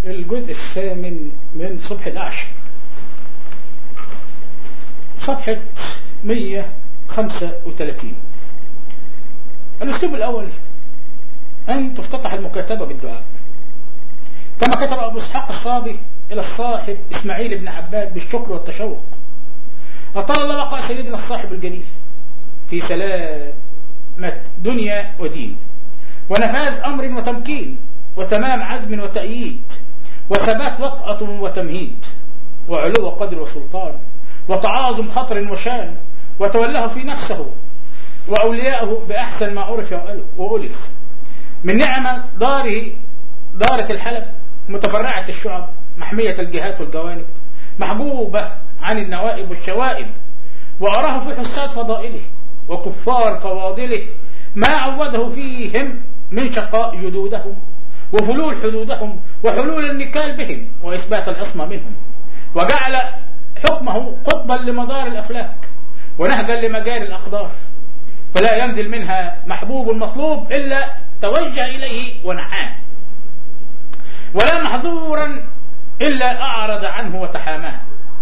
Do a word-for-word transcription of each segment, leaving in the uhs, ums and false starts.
الجزء الثامن من صبح الأعشى، صفحة مئة وخمسة وثلاثين. الأسلوب الأول أن تفتتح المكاتبة بالدعاء، كما كتب أبو إسحاق الصابي إلى الصاحب إسماعيل بن عباد بالشكر والتشوق: أطال الله بقاء سيدنا الصاحب الجليل في سلامة دنيا ودين، ونفاذ أمر وتمكين، وتمام عزم وتأييد، وثبات وطأة وتمهيد، وعلو قدر وسلطان، وتعاظم خطر وشان، وتولاه في نفسه وأولياءه بأحسن ما عرف وألف من نعمة داره دارة الحلب متفرعة الشعب محمية الجهات والجوانب محبوبة عن النوائب والشوائب، وأراه في حسات فضائله وكفار فواضله ما عوده فيهم من شقاء جدودهم وفلول حدودهم وحلول النكال بهم وإثبات العصمة منهم، وجعل حكمه قطبا لمدار الأفلاك ونهجا لمجاري الأقدار، فلا ينزل منها محبوب مطلوب إلا توجه إليه ونحاه، ولا محظورا إلا أعرض عنه وتحاماه.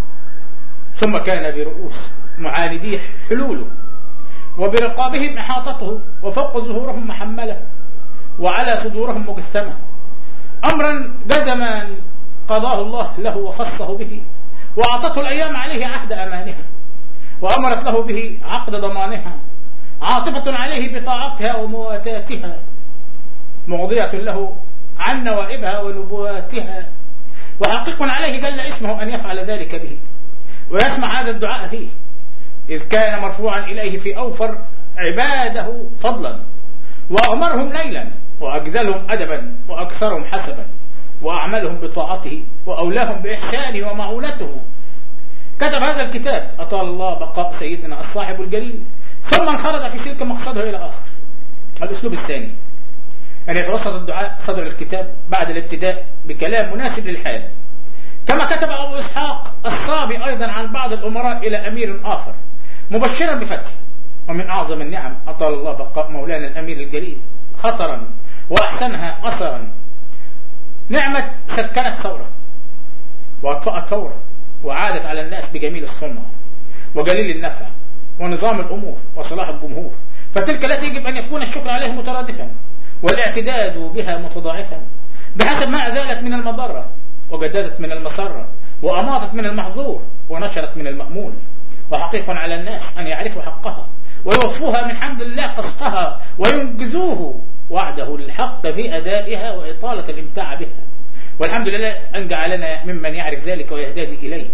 ثم كان برؤوس معانديه حلوله، وبرقابهم إحاطته، وفوق ظهورهم محملة، وعلى صدورهم مجسمة، أمرا جزما قضاه الله له وخصه به، وأعطته الأيام عليه عهد أمانها، وأمرت له به عقد ضمانها، عاطفة عليه بطاعتها ومواتاتها، مغضية له عن نوائبها ونبواتها، وحقيق عليه جل اسمه أن يفعل ذلك به ويسمع هذا الدعاء فيه، إذ كان مرفوعا إليه في أوفر عباده فضلا، وأغمرهم ليلا، وأجزلهم أدبا، وأكثرهم حسبا، وأعملهم بطاعته، وأولاهم بإحسانه ومعونته. كتب هذا الكتاب أطال الله بقاء سيدنا الصاحب الجليل، ثم انخرط في سلك مقصده إلى آخر. الأسلوب الثاني أن يتوسط الدعاء صدر الكتاب بعد الابتداء بكلام مناسب للحال، كما كتب أبو إسحاق الصابي أيضا عن بعض الأمراء إلى أمير آخر مبشرا بفتح: ومن أعظم النعم أطال الله بقاء مولانا الأمير الجليل خطرا وأحسنها أثرا نعمة سكنت ثورة وأطفأت ثورة، وعادت على الناس بجميل الصنع وجليل النفع ونظام الأمور وصلاح الجمهور، فتلك التي يجب أن يكون الشكر عليه مترادفا والاعتداد بها متضاعفا بحسب ما أزالت من المضرة وجددت من المسرة وأماطت من المحظور ونشرت من المأمول. وحقيق على الناس أن يعرفوا حقها ويوفوها من حمد الله قسطها، وينجزوه وعده الحق في أدائها وإطالة الامتاع بها، والحمد لله أن جعلنا ممن يعرف ذلك ويهتدي إليه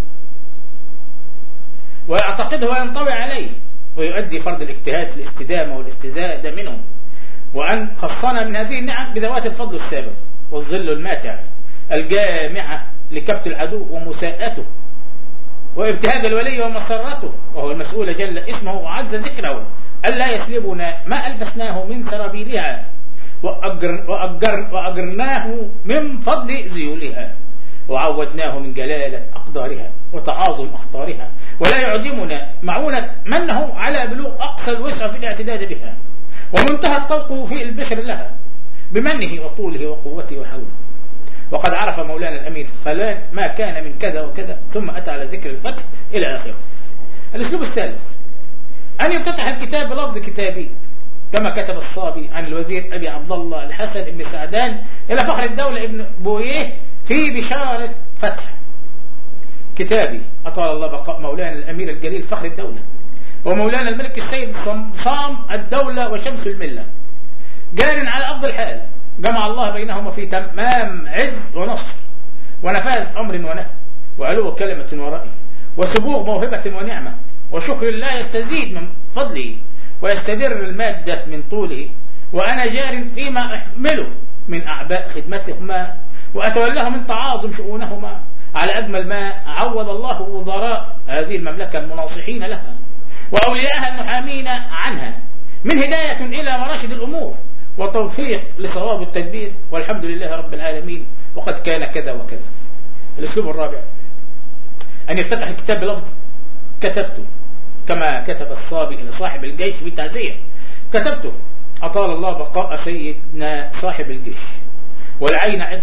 ويعتقده وينطوي عليه ويؤدي فرض الاجتهاد في الاستدامة والاستزادة منه، وأن خصنا من هذه النعم بذوات الفضل السابق والظل الماتع الجامعة لكبت العدو ومساءته وابتهاج الولي ومسرته، وهو المسؤول جل اسمه وعز ذكره ألا يسلبنا ما ألبسناه من سرابيلها وأجر وأجر وأجرناه من فضل ذيولها، وعودناه من جلالة أقدارها وتعاظم أخطارها، ولا يعدمنا معونة منه على بلوغ أقصى الوسع في الاعتداد بها، ومنتهى الطوق في البشر لها بمنه وطوله وقوته وحوله. وقد عرف مولانا الأمير فلان ما كان من كذا وكذا، ثم أتى على ذكر الفتح إلى آخره. الأسلوب الثالث أن يفتتح الكتاب بلفظ كتابي، كما كتب الصابي عن الوزير أبي عبد الله الحسن بن سعدان إلى فخر الدولة ابن بويه في بشارة فتح: كتابي أطال الله بقاء مولانا الأمير الجليل فخر الدولة ومولانا الملك السيد صمصام الدولة وشمس الملة، جار على أفضل حال، جمع الله بينهما في تمام عز ونصر ونفاذ أمر ونهي وعلو كلمة ورأي وسبوغ موهبة ونعمة وشكر الله يستزيد من فضله ويستدر المادة من طوله، وأنا جار فيما أحمله من أعباء خدمتهما وأتولاه من تعاظم شؤونهما على أجمل ما عوض الله وزراء هذه المملكة المناصحين لها وأولياءها المحامين عنها من هداية إلى مراشد الأمور وتوفيق لصواب التدبير، والحمد لله رب العالمين وقد كان كذا وكذا. الأسلوب الرابع أن يفتتح الكتاب بلفظ كتبته، كما كتب الصابي إلى صاحب الجيش بالتعزية: كتبته أطال الله بقاء سيدنا صاحب الجيش والعين عبرة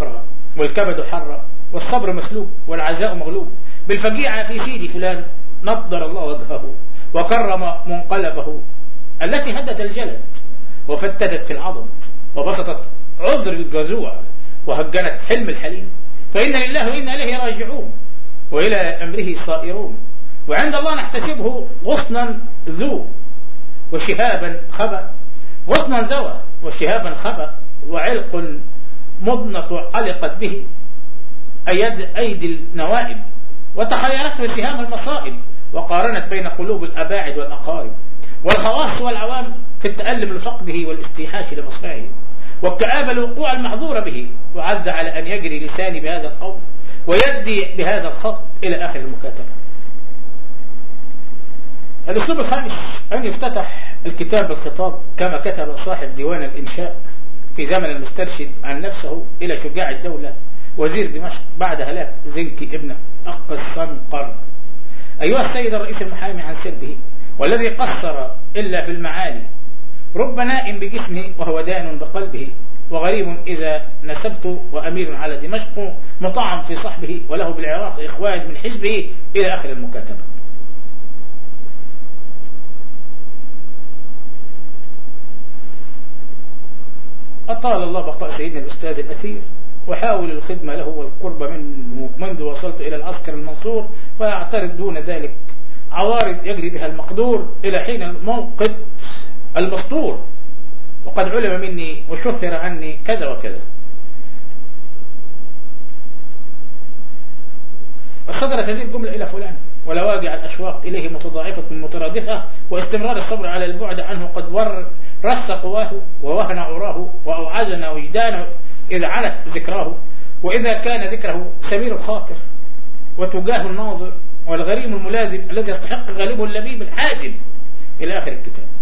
والكبد حرة والصبر مسلوب والعزاء مغلوب، بالفجيعة في سيدي فلان نضر الله وجهه وكرم منقلبه، التي هدت الجلد وفتدت في العظم وبسطت عذر الجزوع وهجنت حلم الحليم، فإن لله وإنا إليه راجعون وإلى أمره صائرون، وعند الله نحتسبه غصنا ذو وشهابا خبأ، غصنا ذوى وشهابا خبأ، وعلق مضنة علقت به أيد أيدي النوائب، وتخيلته سهام المصائب، وقارنت بين قلوب الأباعد والأقارب والخواص والعوام في التألم لفقده والاستيحاش لمصرعه والكآبة الوقوع المحظور به، وعز على أن يجري لساني بهذا القول ويدي بهذا الخط إلى آخر المكاتبة. الأسلوب الخامس أن يفتتح الكتاب بالخطاب كما كتب صاحب ديوان الإنشاء في زمن المسترشد عن نفسه إلى شجاع الدولة وزير دمشق بعد هلاك زنكي ابن الصنقر: أيها السيد الرئيس المحامي عن سلبه والذي قصر إلا في المعالي، رب نائم بجسمه وهو دان بقلبه، وغريب إذا نسبت وأمير على دمشق مطعم في صحبه، وله بالعراق إخوان من حزبه إلى آخر المكاتبة. أطال الله بقاء سيدنا الأستاذ الأثير، وحاول الخدمة له والقرب منه منذ وصلت إلى العسكر المنصور، ويعترض دون ذلك عوارض يجري بها المقدور إلى حين الموقف المسطور، وقد علم مني وشهر عني كذا وكذا. وصدرت هذه الجملة إلى فلان، ولواجع الأشواق إليه متضاعفة من مترادفة، واستمرار الصبر على البعد عنه قد رس قواه ووهن عراه وأوعزنا وجدانه إذا علت ذكراه، وإذا كان ذكره سمير الخاطر وتجاه الناظر والغريم الملازم الذي يستحق غالبه اللبيب الحازم إلى آخر الكتاب.